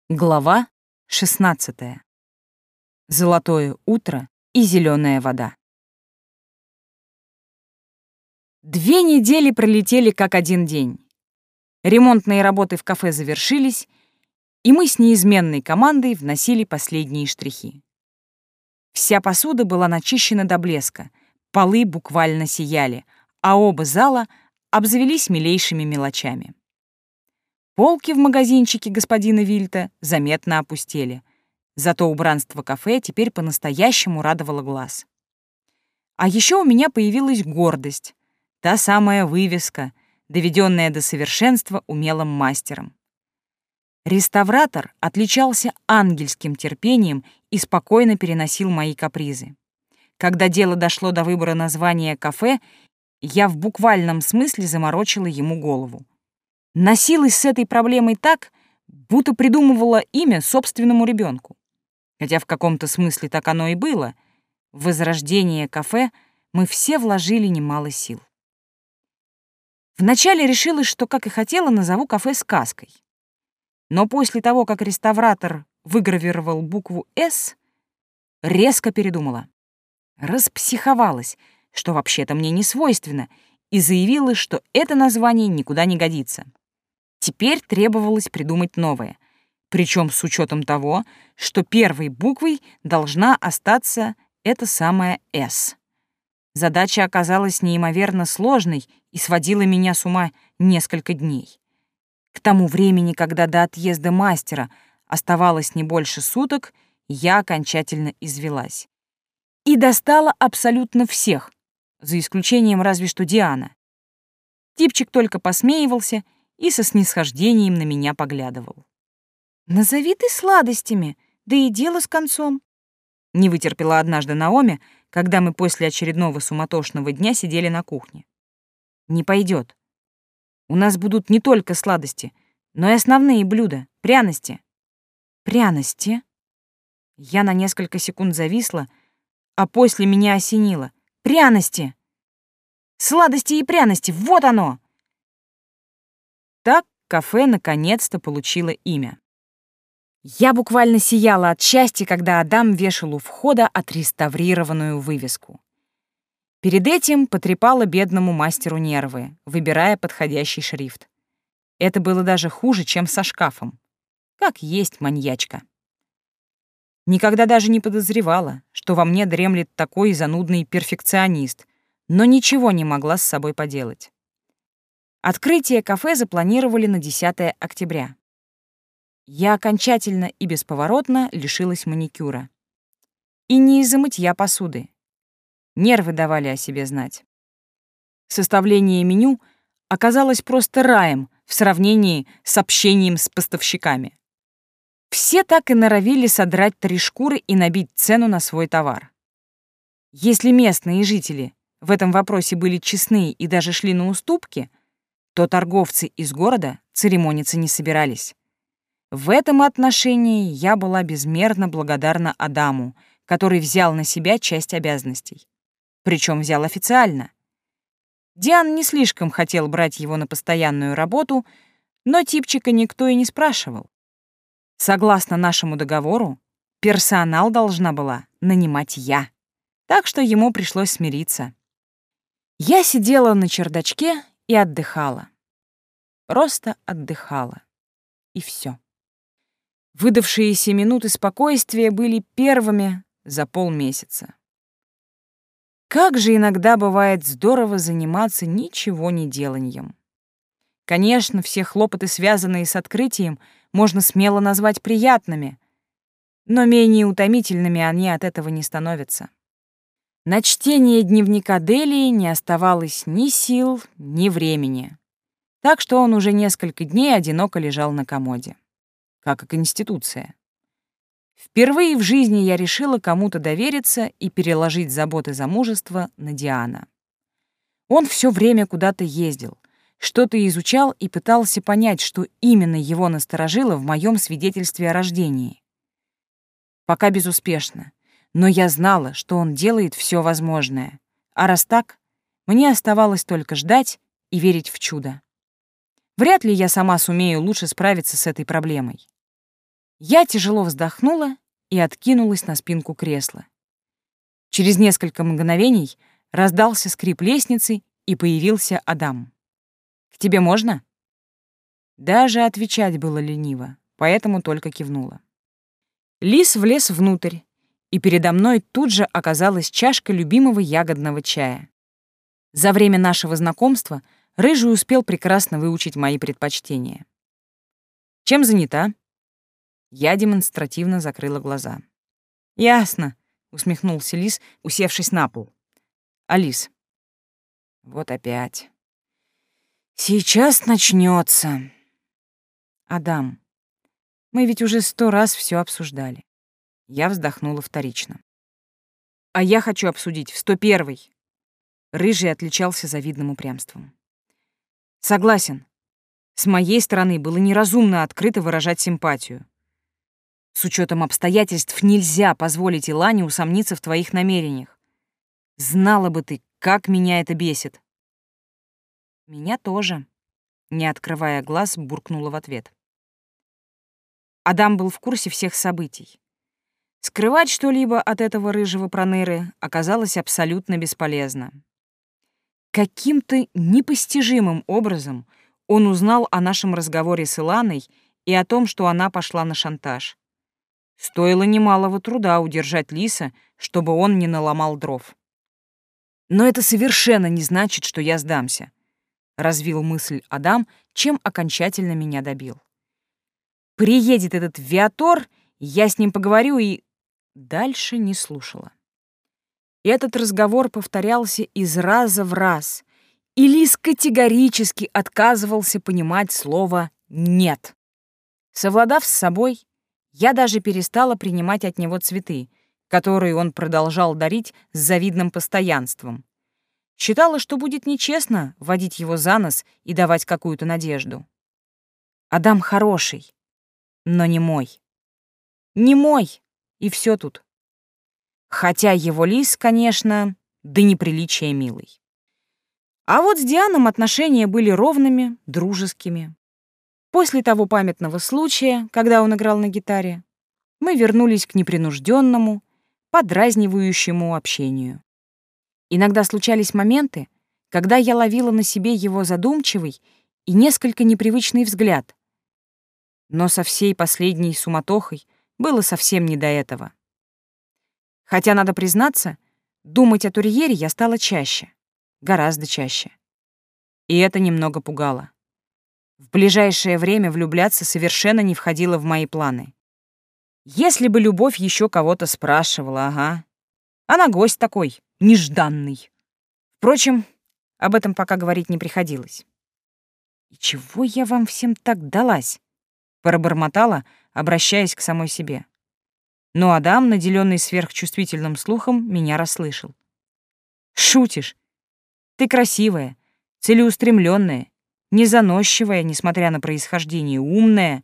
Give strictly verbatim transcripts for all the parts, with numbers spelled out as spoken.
Глава шестнадцатая. Золотое утро и зеленая вода. Две недели пролетели как один день. Ремонтные работы в кафе завершились, и мы с неизменной командой вносили последние штрихи. Вся посуда была начищена до блеска, полы буквально сияли, а оба зала обзавелись милейшими мелочами. Полки в магазинчике господина Вильта заметно опустели, зато убранство кафе теперь по-настоящему радовало глаз. А еще у меня появилась гордость, та самая вывеска, доведенная до совершенства умелым мастером. Реставратор отличался ангельским терпением и спокойно переносил мои капризы. Когда дело дошло до выбора названия кафе, я в буквальном смысле заморочила ему голову. Носилась с этой проблемой так, будто придумывала имя собственному ребенку. Хотя в каком-то смысле так оно и было. В возрождение кафе мы все вложили немало сил. Вначале решила, что, как и хотела, назову кафе «Сказкой». Но после того, как реставратор выгравировал букву «С», резко передумала. Распсиховалась, что вообще-то мне не свойственно, и заявила, что это название никуда не годится. Теперь требовалось придумать новое, причем с учетом того, что первой буквой должна остаться эта самая «С». Задача оказалась неимоверно сложной и сводила меня с ума несколько дней. К тому времени, когда до отъезда мастера оставалось не больше суток, я окончательно извелась. И достала абсолютно всех, за исключением разве что Диана. Типчик только посмеивался и со снисхождением на меня поглядывал. «Назови ты сладостями, да и дело с концом», — не вытерпела однажды Наоми, когда мы после очередного суматошного дня сидели на кухне. «Не пойдет. У нас будут не только сладости, но и основные блюда, пряности». «Пряности?» Я на несколько секунд зависла, а после меня осенило. «Пряности! Сладости и пряности, вот оно!» Так кафе наконец-то получило имя. Я буквально сияла от счастья, когда Адам вешал у входа отреставрированную вывеску. Перед этим потрепала бедному мастеру нервы, выбирая подходящий шрифт. Это было даже хуже, чем со шкафом. Как есть маньячка. Никогда даже не подозревала, что во мне дремлет такой занудный перфекционист, но ничего не могла с собой поделать. Открытие кафе запланировали на десятое октября. Я окончательно и бесповоротно лишилась маникюра. И не из-за мытья посуды. Нервы давали о себе знать. Составление меню оказалось просто раем в сравнении с общением с поставщиками. Все так и норовили содрать три шкуры и набить цену на свой товар. Если местные жители в этом вопросе были честны и даже шли на уступки, то торговцы из города церемониться не собирались. В этом отношении я была безмерно благодарна Адаму, который взял на себя часть обязанностей. Причем взял официально. Диан не слишком хотел брать его на постоянную работу, но типчика никто и не спрашивал. Согласно нашему договору, персонал должна была нанимать я, так что ему пришлось смириться. Я сидела на чердачке и отдыхала. Просто отдыхала. И все. Выдавшиеся минуты спокойствия были первыми за полмесяца. Как же иногда бывает здорово заниматься ничего не деланьем. Конечно, все хлопоты, связанные с открытием, можно смело назвать приятными, но менее утомительными они от этого не становятся. На чтение дневника Делии не оставалось ни сил, ни времени, так что он уже несколько дней одиноко лежал на комоде, как и Конституция. Впервые в жизни я решила кому-то довериться и переложить заботы замужества на Диана. Он все время куда-то ездил, что-то изучал и пытался понять, что именно его насторожило в моем свидетельстве о рождении. Пока безуспешно. Но я знала, что он делает все возможное. А раз так, мне оставалось только ждать и верить в чудо. Вряд ли я сама сумею лучше справиться с этой проблемой. Я тяжело вздохнула и откинулась на спинку кресла. Через несколько мгновений раздался скрип лестницы, и появился Адам. «К тебе можно?» Даже отвечать было лениво, поэтому только кивнула. Лис влез внутрь, и передо мной тут же оказалась чашка любимого ягодного чая. За время нашего знакомства Рыжий успел прекрасно выучить мои предпочтения. «Чем занята?» Я демонстративно закрыла глаза. «Ясно», — усмехнулся Лис, усевшись на пол. «Алис». «Вот опять. Сейчас начнется. Адам, мы ведь уже сто раз все обсуждали». Я вздохнула вторично. «А я хочу обсудить в сто первый». Рыжий отличался завидным упрямством. «Согласен. С моей стороны было неразумно открыто выражать симпатию. С учетом обстоятельств нельзя позволить Илане усомниться в твоих намерениях. Знала бы ты, как меня это бесит». «Меня тоже», — не открывая глаз, буркнула в ответ. Адам был в курсе всех событий. Скрывать что-либо от этого рыжего проныры оказалось абсолютно бесполезно. Каким-то непостижимым образом он узнал о нашем разговоре с Иланой и о том, что она пошла на шантаж. Стоило немалого труда удержать Лиса, чтобы он не наломал дров. «Но это совершенно не значит, что я сдамся», — развил мысль Адам, чем окончательно меня добил. «Приедет этот Виатор, я с ним поговорю и...» Дальше не слушала. Этот разговор повторялся из раза в раз, и Лис категорически отказывался понимать слово «нет». Совладав с собой, я даже перестала принимать от него цветы, которые он продолжал дарить с завидным постоянством. Считала, что будет нечестно водить его за нос и давать какую-то надежду. Адам хороший, но не мой. Не мой, и все тут. Хотя его Лис, конечно, до неприличия милый. А вот с Дианом отношения были ровными, дружескими. После того памятного случая, когда он играл на гитаре, мы вернулись к непринужденному, подразнивающему общению. Иногда случались моменты, когда я ловила на себе его задумчивый и несколько непривычный взгляд. Но со всей последней суматохой было совсем не до этого. Хотя, надо признаться, думать о Турьере я стала чаще, гораздо чаще. И это немного пугало. В ближайшее время влюбляться совершенно не входило в мои планы. Если бы любовь еще кого-то спрашивала, ага. Она гость такой, нежданный. Впрочем, об этом пока говорить не приходилось. «И чего я вам всем так далась?» — пробормотала, обращаясь к самой себе. Но Адам, наделенный сверхчувствительным слухом, меня расслышал. «Шутишь? Ты красивая, целеустремленная, незаносчивая, несмотря на происхождение, умная».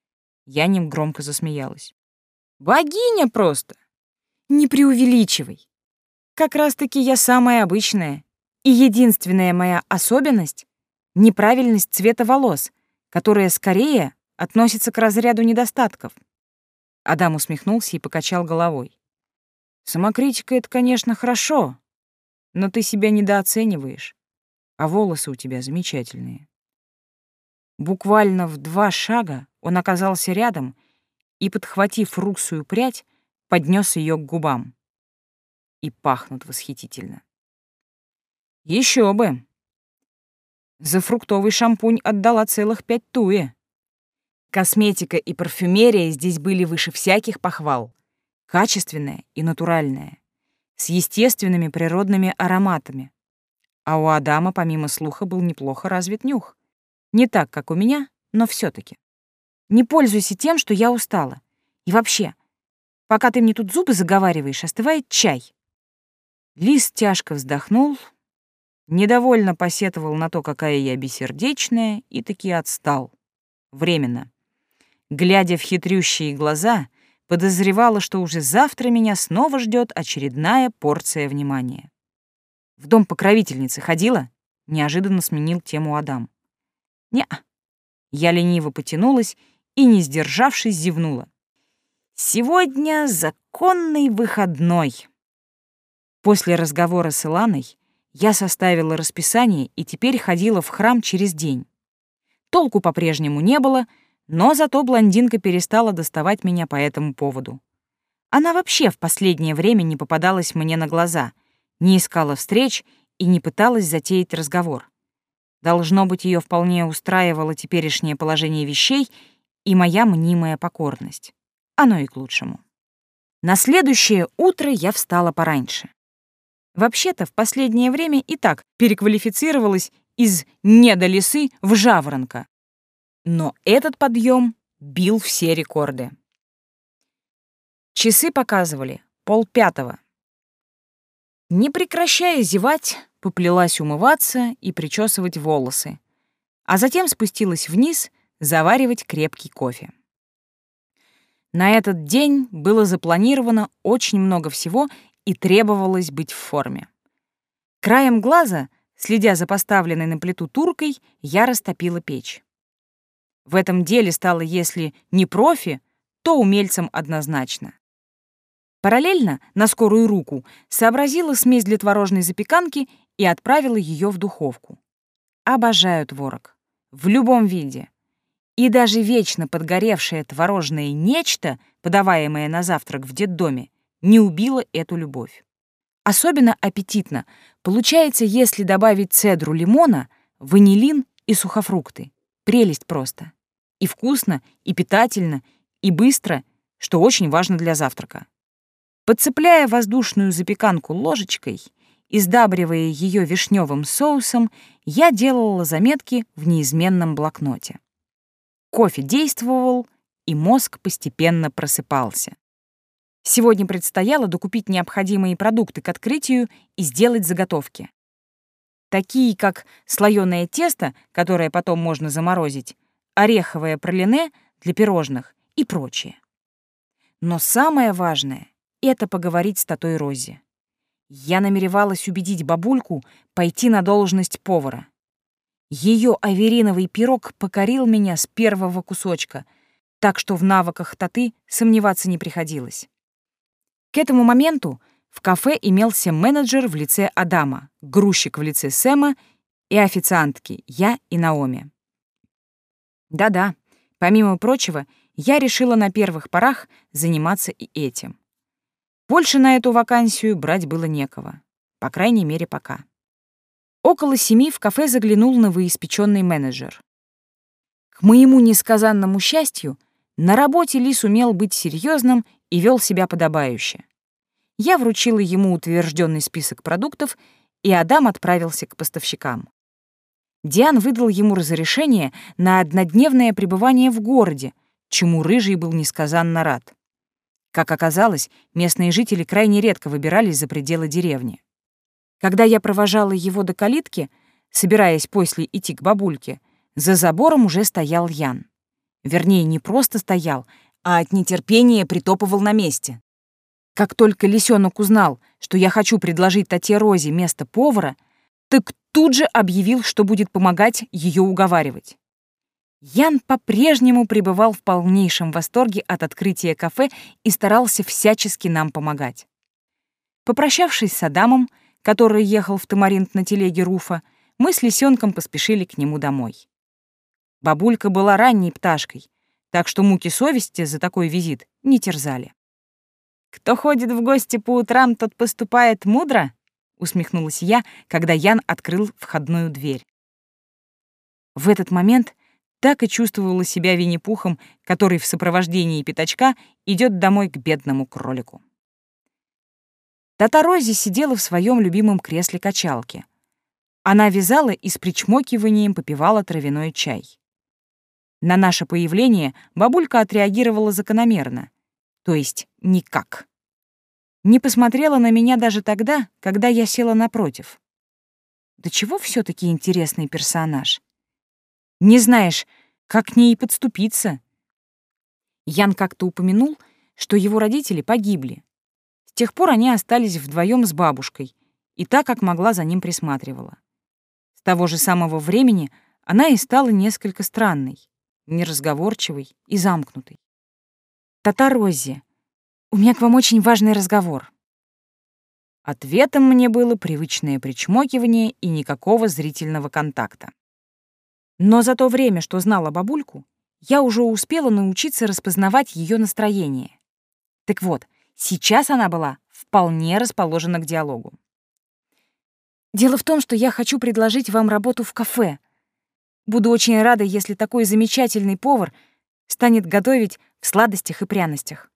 Я негромко засмеялась. «Богиня просто! Не преувеличивай. Как раз-таки я самая обычная, и единственная моя особенность — неправильность цвета волос, которая скорее относится к разряду недостатков». Адам усмехнулся и покачал головой. «Самокритика — это, конечно, хорошо, но ты себя недооцениваешь, а волосы у тебя замечательные». Буквально в два шага он оказался рядом и, подхватив русую прядь, поднес ее к губам. И пахнут восхитительно. Еще бы! За фруктовый шампунь отдала целых пять туе. Косметика и парфюмерия здесь были выше всяких похвал. Качественная и натуральная, с естественными природными ароматами. А у Адама, помимо слуха, был неплохо развит нюх. Не так, как у меня, но все таки. Не пользуйся тем, что я устала. И вообще, пока ты мне тут зубы заговариваешь, остывает чай. Лис тяжко вздохнул, недовольно посетовал на то, какая я бессердечная, и таки отстал. Временно. Глядя в хитрющие глаза, подозревала, что уже завтра меня снова ждет очередная порция внимания. «В дом покровительницы ходила?» — неожиданно сменил тему Адам. «Не-а». Я лениво потянулась и, не сдержавшись, зевнула. Сегодня законный выходной. После разговора с Иланой я составила расписание и теперь ходила в храм через день. Толку по-прежнему не было, но зато блондинка перестала доставать меня по этому поводу. Она вообще в последнее время не попадалась мне на глаза, не искала встреч и не пыталась затеять разговор. Должно быть, ее вполне устраивало теперешнее положение вещей и моя мнимая покорность. Оно и к лучшему. На следующее утро я встала пораньше. Вообще-то в последнее время и так переквалифицировалась из недолисы в жаворонка. Но этот подъем бил все рекорды. Часы показывали полпятого. Не прекращая зевать, поплелась умываться и причесывать волосы, а затем спустилась вниз заваривать крепкий кофе. На этот день было запланировано очень много всего и требовалось быть в форме. Краем глаза, следя за поставленной на плиту туркой, я растопила печь. В этом деле стала, если не профи, то умельцем однозначно. Параллельно, на скорую руку, сообразила смесь для творожной запеканки и отправила ее в духовку. Обожаю творог. В любом виде. И даже вечно подгоревшее творожное нечто, подаваемое на завтрак в детдоме, не убило эту любовь. Особенно аппетитно получается, если добавить цедру лимона, ванилин и сухофрукты. Прелесть просто. И вкусно, и питательно, и быстро, что очень важно для завтрака. Подцепляя воздушную запеканку ложечкой и сдабривая ее вишневым соусом, я делала заметки в неизменном блокноте. Кофе действовал, и мозг постепенно просыпался. Сегодня предстояло докупить необходимые продукты к открытию и сделать заготовки. Такие как слоёное тесто, которое потом можно заморозить, ореховое пралине для пирожных и прочее. Но самое важное — это поговорить с татой Рози. Я намеревалась убедить бабульку пойти на должность повара. Ее авериновый пирог покорил меня с первого кусочка, так что в навыках таты сомневаться не приходилось. К этому моменту в кафе имелся менеджер в лице Адама, грузчик в лице Сэма и официантки, я и Наоми. Да-да, помимо прочего, я решила на первых порах заниматься и этим. Больше на эту вакансию брать было некого, по крайней мере, пока. Около семи в кафе заглянул новоиспеченный менеджер. К моему несказанному счастью, на работе Ли сумел быть серьезным и вел себя подобающе. Я вручила ему утвержденный список продуктов, и Адам отправился к поставщикам. Диан выдал ему разрешение на однодневное пребывание в городе, чему Рыжий был несказанно рад. Как оказалось, местные жители крайне редко выбирались за пределы деревни. Когда я провожала его до калитки, собираясь после идти к бабульке, за забором уже стоял Ян. Вернее, не просто стоял, а от нетерпения притопывал на месте. Как только лисенок узнал, что я хочу предложить тете Розе место повара, так тут же объявил, что будет помогать ее уговаривать. Ян по-прежнему пребывал в полнейшем восторге от открытия кафе и старался всячески нам помогать. Попрощавшись с Адамом, который ехал в Тамаринт на телеге Руфа, мы с лисенком поспешили к нему домой. Бабулька была ранней пташкой, так что муки совести за такой визит не терзали. «Кто ходит в гости по утрам, тот поступает мудро», — усмехнулась я, когда Ян открыл входную дверь. В этот момент так и чувствовала себя Винни-Пухом, который в сопровождении пятачка идет домой к бедному кролику. Тата Рози сидела в своем любимом кресле-качалке. Она вязала и с причмокиванием попивала травяной чай. На наше появление бабулька отреагировала закономерно, то есть никак. Не посмотрела на меня даже тогда, когда я села напротив. Да чего все-таки интересный персонаж? Не знаешь, как к ней подступиться. Ян как-то упомянул, что его родители погибли. С тех пор они остались вдвоем с бабушкой, и та, как могла, за ним присматривала. С того же самого времени она и стала несколько странной, неразговорчивой и замкнутой. «Тата Рози, У меня к вам очень важный разговор». Ответом мне было привычное причмокивание и никакого зрительного контакта. Но за то время, что знала бабульку, я уже успела научиться распознавать ее настроение. Так вот, сейчас она была вполне расположена к диалогу. «Дело в том, что я хочу предложить вам работу в кафе. Буду очень рада, если такой замечательный повар станет готовить в сладостях и пряностях».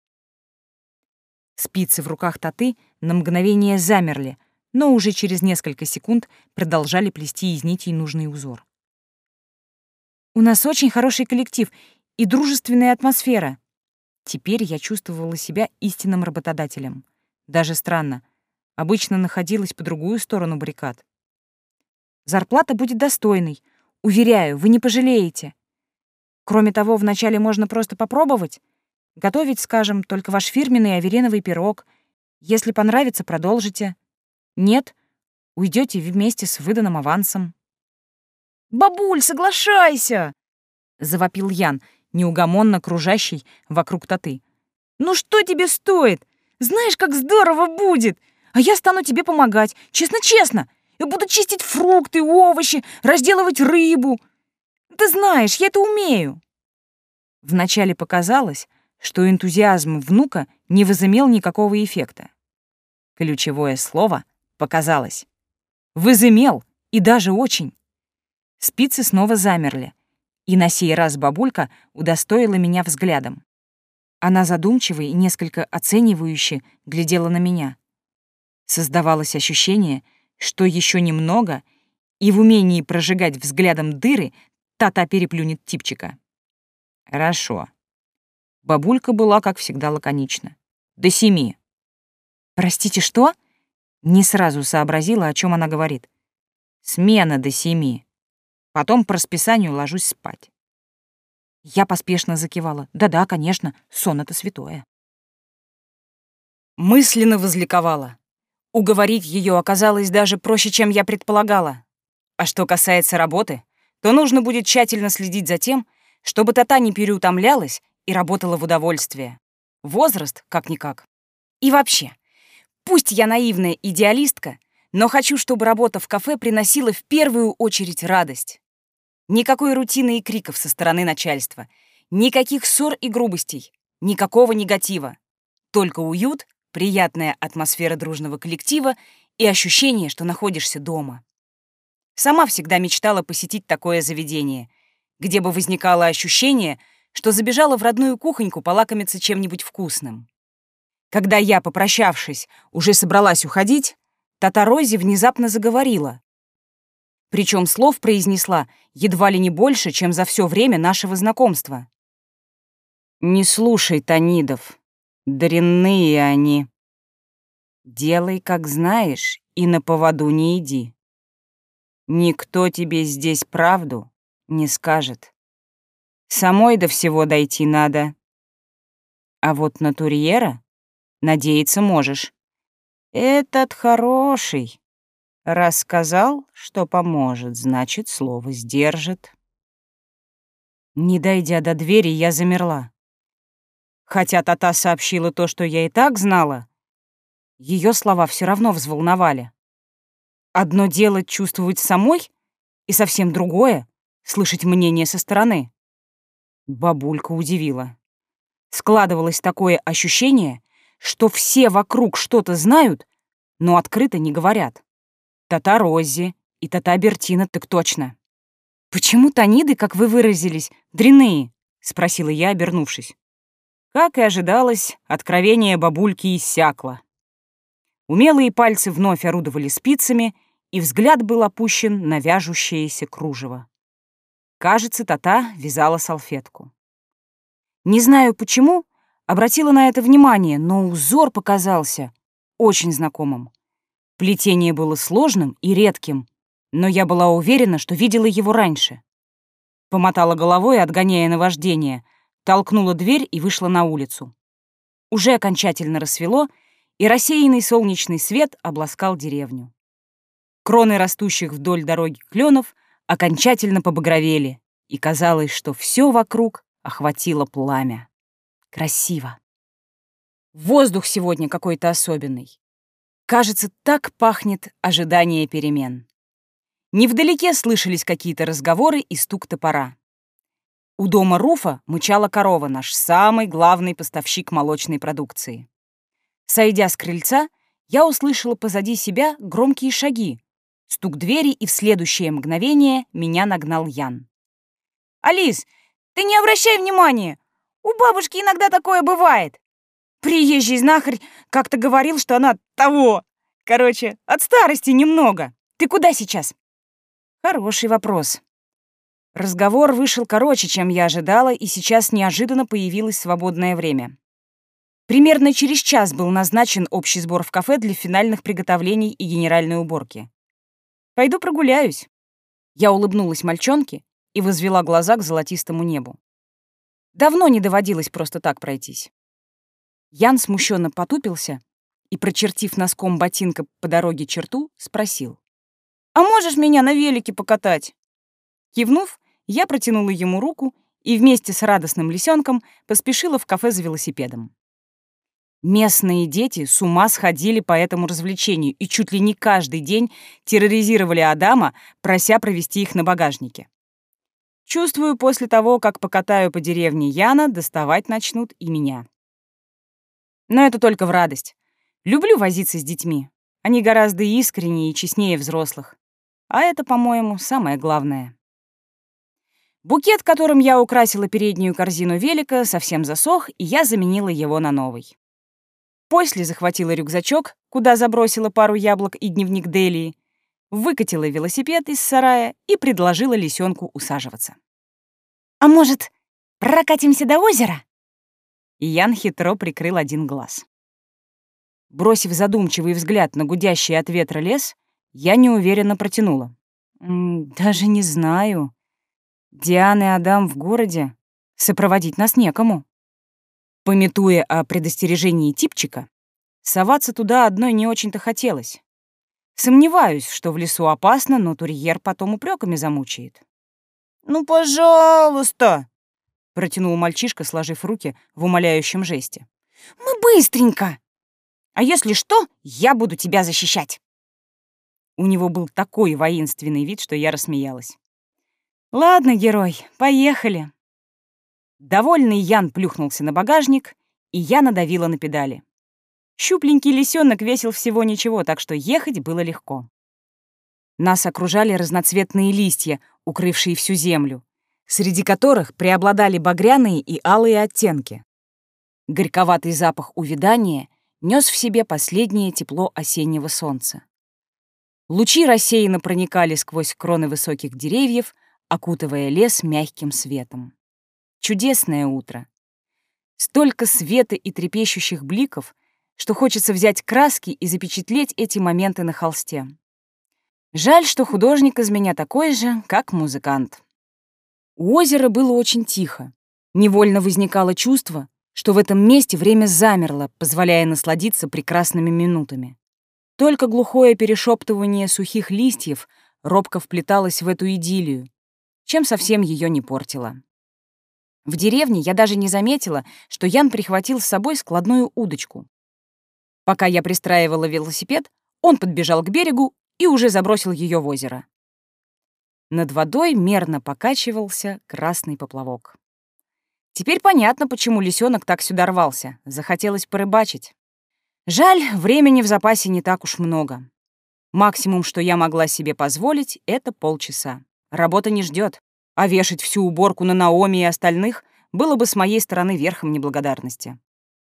Спицы в руках Таты на мгновение замерли, но уже через несколько секунд продолжали плести из нитей нужный узор. «У нас очень хороший коллектив и дружественная атмосфера». Теперь я чувствовала себя истинным работодателем. Даже странно. Обычно находилась по другую сторону баррикад. «Зарплата будет достойной. Уверяю, вы не пожалеете. Кроме того, вначале можно просто попробовать. Готовить, скажем, только ваш фирменный авериновый пирог. Если понравится, продолжите. Нет, уйдете вместе с выданным авансом». «Бабуль, соглашайся!» — завопил Ян, неугомонно кружащий вокруг Таты. «Ну что тебе стоит? Знаешь, как здорово будет! А я стану тебе помогать, честно-честно! Я буду чистить фрукты, овощи, разделывать рыбу. Ты знаешь, я это умею!» Вначале показалось, что энтузиазм внука не возымел никакого эффекта. Ключевое слово «показалось». Возымел, и даже очень. Спицы снова замерли, и на сей раз бабулька удостоила меня взглядом. Она задумчиво и несколько оценивающе глядела на меня. Создавалось ощущение, что еще немного, и в умении прожигать взглядом дыры Тата переплюнет типчика. «Хорошо». Бабулька была, как всегда, лаконична. «До семи». «Простите, что?» Не сразу сообразила, о чем она говорит. «Смена до семи. Потом по расписанию ложусь спать». Я поспешно закивала. «Да-да, конечно, сон — это святое». Мысленно возликовала. Уговорить ее оказалось даже проще, чем я предполагала. А что касается работы, то нужно будет тщательно следить за тем, чтобы Тата не переутомлялась и работала в удовольствие. Возраст, как-никак. И вообще, пусть я наивная идеалистка, но хочу, чтобы работа в кафе приносила в первую очередь радость. Никакой рутины и криков со стороны начальства, никаких ссор и грубостей, никакого негатива. Только уют, приятная атмосфера дружного коллектива и ощущение, что находишься дома. Сама всегда мечтала посетить такое заведение, где бы возникало ощущение, что забежала в родную кухоньку полакомиться чем-нибудь вкусным. Когда я, попрощавшись, уже собралась уходить, Тата Рози внезапно заговорила. Причем слов произнесла едва ли не больше, чем за все время нашего знакомства. «Не слушай Танидов, дрянные они. Делай, как знаешь, и на поводу не иди. Никто тебе здесь правду не скажет. Самой до всего дойти надо. А вот на Турьера надеяться можешь. Этот хороший. Раз сказал, что поможет, значит, слово сдержит». Не дойдя до двери, я замерла. Хотя Тата сообщила то, что я и так знала, ее слова все равно взволновали. Одно дело чувствовать самой, и совсем другое — слышать мнение со стороны. Бабулька удивила. Складывалось такое ощущение, что все вокруг что-то знают, но открыто не говорят. Тата Рози и Тата Бертина так точно. «Почему таниды, как вы выразились, дрянные?» — спросила я, обернувшись. Как и ожидалось, откровение бабульки иссякло. Умелые пальцы вновь орудовали спицами, и взгляд был опущен на вяжущееся кружево. Кажется, Тата вязала салфетку. Не знаю почему, обратила на это внимание, но узор показался очень знакомым. Плетение было сложным и редким, но я была уверена, что видела его раньше. Помотала головой, отгоняя наваждение, толкнула дверь и вышла на улицу. Уже окончательно рассвело, и рассеянный солнечный свет обласкал деревню. Кроны растущих вдоль дороги кленов окончательно побагровели, и казалось, что все вокруг охватило пламя. Красиво. Воздух сегодня какой-то особенный. Кажется, так пахнет ожидание перемен. Невдалеке слышались какие-то разговоры и стук топора. У дома Руфа мычала корова, наш самый главный поставщик молочной продукции. Сойдя с крыльца, я услышала позади себя громкие шаги, стук двери, и в следующее мгновение меня нагнал Ян. «Алис, ты не обращай внимания! У бабушки иногда такое бывает! Приезжий знахарь как-то говорил, что она того. Короче, от старости немного. Ты куда сейчас?» Хороший вопрос. Разговор вышел короче, чем я ожидала, и сейчас неожиданно появилось свободное время. Примерно через час был назначен общий сбор в кафе для финальных приготовлений и генеральной уборки. «Пойду прогуляюсь». Я улыбнулась мальчонке и возвела глаза к золотистому небу. Давно не доводилось просто так пройтись. Ян смущенно потупился и, прочертив носком ботинка по дороге черту, спросил: «А можешь меня на велике покатать?» Кивнув, я протянула ему руку и вместе с радостным лисенком поспешила в кафе за велосипедом. Местные дети с ума сходили по этому развлечению и чуть ли не каждый день терроризировали Адама, прося провести их на багажнике. Чувствую, после того, как покатаю по деревне Яна, доставать начнут и меня. Но это только в радость. Люблю возиться с детьми. Они гораздо искреннее и честнее взрослых. А это, по-моему, самое главное. Букет, которым я украсила переднюю корзину велика, совсем засох, и я заменила его на новый. После захватила рюкзачок, куда забросила пару яблок и дневник Делии, выкатила велосипед из сарая и предложила лисенку усаживаться. «А может, прокатимся до озера?» Ян хитро прикрыл один глаз. Бросив задумчивый взгляд на гудящий от ветра лес, я неуверенно протянула. «М, «Даже не знаю. Диана и Адам в городе. Сопроводить нас некому». Памятуя о предостережении типчика, соваться туда одной не очень-то хотелось. Сомневаюсь, что в лесу опасно, но турьер потом упреками замучает. «Ну, пожалуйста!» — протянул мальчишка, сложив руки в умоляющем жесте. «Мы быстренько! А если что, я буду тебя защищать!» У него был такой воинственный вид, что я рассмеялась. «Ладно, герой, поехали!» Довольный Ян плюхнулся на багажник, и я надавила на педали. Щупленький лисенок весил всего ничего, так что ехать было легко. Нас окружали разноцветные листья, укрывшие всю землю, среди которых преобладали багряные и алые оттенки. Горьковатый запах увядания нес в себе последнее тепло осеннего солнца. Лучи рассеянно проникали сквозь кроны высоких деревьев, окутывая лес мягким светом. Чудесное утро. Столько света и трепещущих бликов, что хочется взять краски и запечатлеть эти моменты на холсте. Жаль, что художник из меня такой же, как музыкант. У озера было очень тихо. Невольно возникало чувство, что в этом месте время замерло, позволяя насладиться прекрасными минутами. Только глухое перешептывание сухих листьев робко вплеталось в эту идиллию, чем совсем ее не портило. В деревне я даже не заметила, что Ян прихватил с собой складную удочку. Пока я пристраивала велосипед, он подбежал к берегу и уже забросил ее в озеро. Над водой мерно покачивался красный поплавок. Теперь понятно, почему лисенок так сюда рвался. Захотелось порыбачить. Жаль, времени в запасе не так уж много. Максимум, что я могла себе позволить, — это полчаса. Работа не ждет. А вешать всю уборку на Наоми и остальных было бы с моей стороны верхом неблагодарности.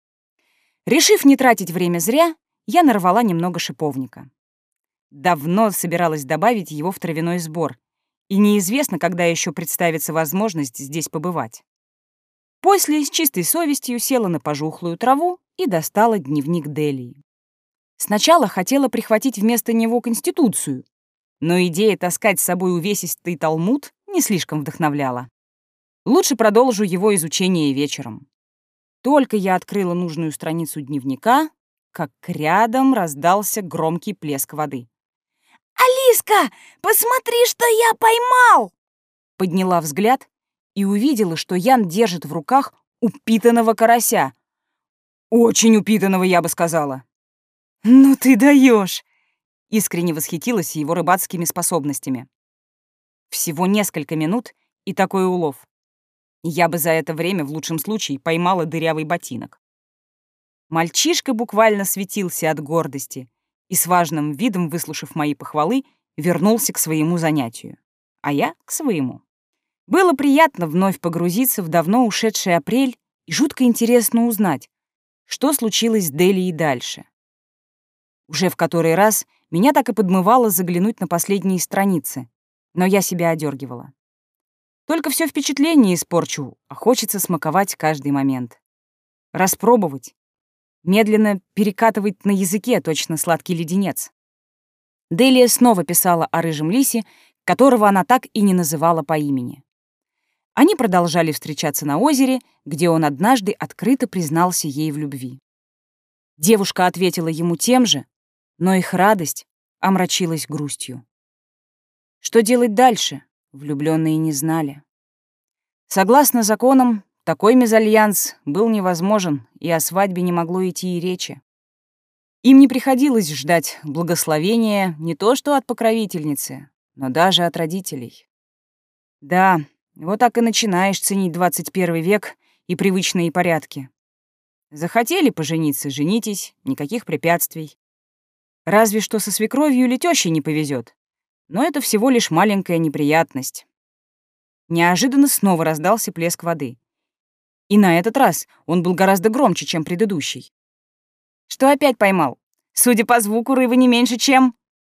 Решив не тратить время зря, я нарвала немного шиповника. Давно собиралась добавить его в травяной сбор, и неизвестно, когда еще представится возможность здесь побывать. После с чистой совестью села на пожухлую траву и достала дневник Делии. Сначала хотела прихватить вместо него Конституцию, но идея таскать с собой увесистый талмуд не слишком вдохновляла. Лучше продолжу его изучение вечером. Только я открыла нужную страницу дневника, как рядом раздался громкий плеск воды. «Алиска, посмотри, что я поймал!» Подняла взгляд и увидела, что Ян держит в руках упитанного карася. Очень упитанного, я бы сказала. Ну ты даешь! Искренне восхитилась его рыбацкими способностями. Всего несколько минут и такой улов. Я бы за это время в лучшем случае поймала дырявый ботинок. Мальчишка буквально светился от гордости и с важным видом, выслушав мои похвалы, вернулся к своему занятию, а я — к своему. Было приятно вновь погрузиться в давно ушедший апрель и жутко интересно узнать, что случилось с Делией дальше. Уже в который раз меня так и подмывало заглянуть на последние страницы, но я себя одергивала. Только все впечатление испорчу, а хочется смаковать каждый момент. Распробовать. Медленно перекатывать на языке точно сладкий леденец. Делия снова писала о рыжем лисе, которого она так и не называла по имени. Они продолжали встречаться на озере, где он однажды открыто признался ей в любви. Девушка ответила ему тем же, но их радость омрачилась грустью. Что делать дальше, влюбленные не знали. Согласно законам, такой мезальянс был невозможен, и о свадьбе не могло идти и речи. Им не приходилось ждать благословения не то что от покровительницы, но даже от родителей. Да, вот так и начинаешь ценить двадцать первый век и привычные порядки. Захотели пожениться — женитесь, никаких препятствий. Разве что со свекровью или тёщей не повезет. Но это всего лишь маленькая неприятность. Неожиданно снова раздался плеск воды. И на этот раз он был гораздо громче, чем предыдущий. «Что опять поймал? Судя по звуку, рыба не меньше, чем...»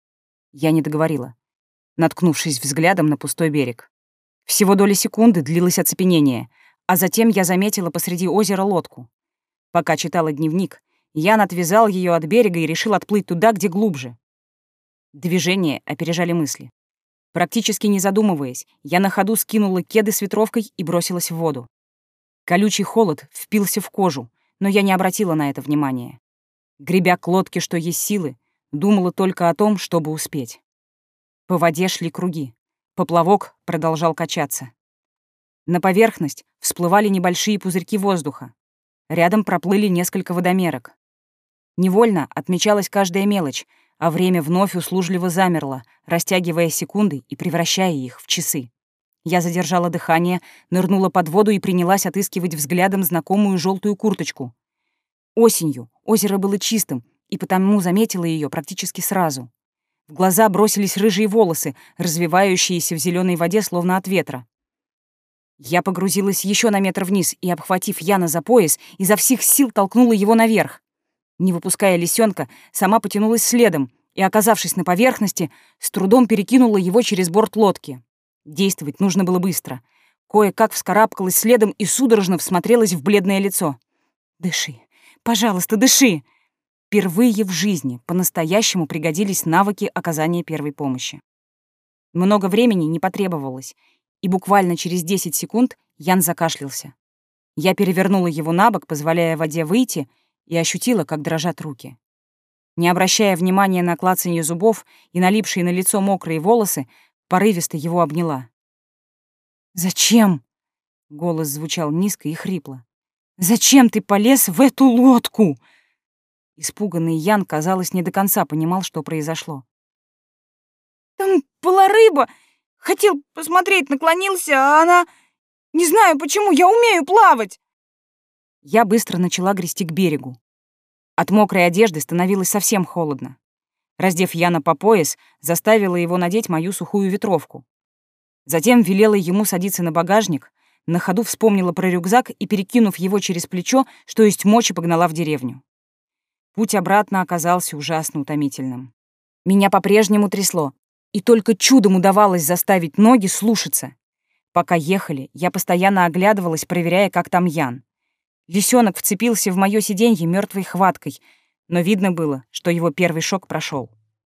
Я не договорила, наткнувшись взглядом на пустой берег. Всего доли секунды длилось оцепенение, а затем я заметила посреди озера лодку. Пока читала дневник, Ян отвязал ее от берега и решил отплыть туда, где глубже. Движения опережали мысли. Практически не задумываясь, я на ходу скинула кеды с ветровкой и бросилась в воду. Колючий холод впился в кожу, но я не обратила на это внимания. Гребя к лодке, что есть силы, думала только о том, чтобы успеть. По воде шли круги. Поплавок продолжал качаться. На поверхность всплывали небольшие пузырьки воздуха. Рядом проплыли несколько водомерок. Невольно отмечалась каждая мелочь, а время вновь услужливо замерло, растягивая секунды и превращая их в часы. Я задержала дыхание, нырнула под воду и принялась отыскивать взглядом знакомую желтую курточку. Осенью озеро было чистым, и потому заметила ее практически сразу. В глаза бросились рыжие волосы, развивающиеся в зеленой воде, словно от ветра. Я погрузилась еще на метр вниз и, обхватив Яна за пояс, изо всех сил толкнула его наверх. Не выпуская лисенка, сама потянулась следом и, оказавшись на поверхности, с трудом перекинула его через борт лодки. Действовать нужно было быстро. Кое-как вскарабкалась следом и судорожно всмотрелась в бледное лицо. «Дыши, пожалуйста, дыши!» Впервые в жизни по-настоящему пригодились навыки оказания первой помощи. Много времени не потребовалось, и буквально через десять секунд Ян закашлялся. Я перевернула его на бок, позволяя воде выйти, и ощутила, как дрожат руки. Не обращая внимания на клацанье зубов и налипшие на лицо мокрые волосы, порывисто его обняла. «Зачем?» — голос звучал низко и хрипло. «Зачем ты полез в эту лодку?» Испуганный Ян, казалось, не до конца понимал, что произошло. «Там была рыба. Хотел посмотреть, наклонился, а она... Не знаю, почему, я умею плавать!» Я быстро начала грести к берегу. От мокрой одежды становилось совсем холодно. Раздев Яна по пояс, заставила его надеть мою сухую ветровку. Затем велела ему садиться на багажник, на ходу вспомнила про рюкзак и, перекинув его через плечо, что есть мочи, погнала в деревню. Путь обратно оказался ужасно утомительным. Меня по-прежнему трясло, и только чудом удавалось заставить ноги слушаться. Пока ехали, я постоянно оглядывалась, проверяя, как там Ян. Лисенок вцепился в моё сиденье мёртвой хваткой, но видно было, что его первый шок прошёл.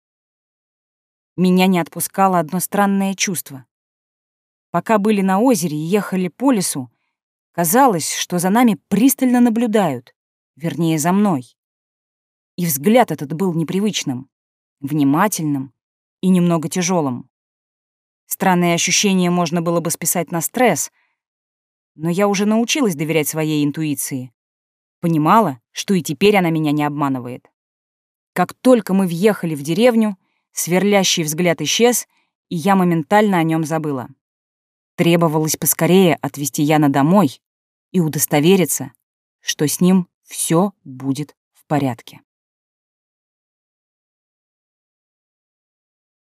Меня не отпускало одно странное чувство. Пока были на озере и ехали по лесу, казалось, что за нами пристально наблюдают, вернее, за мной. И взгляд этот был непривычным, внимательным и немного тяжелым. Странное ощущение можно было бы списать на стресс, но я уже научилась доверять своей интуиции. По понимала, что и теперь она меня не обманывает. Как только мы въехали в деревню, сверлящий взгляд исчез, и я моментально о нем забыла. Требовалось поскорее отвезти Яна домой и удостовериться, что с ним все будет в порядке.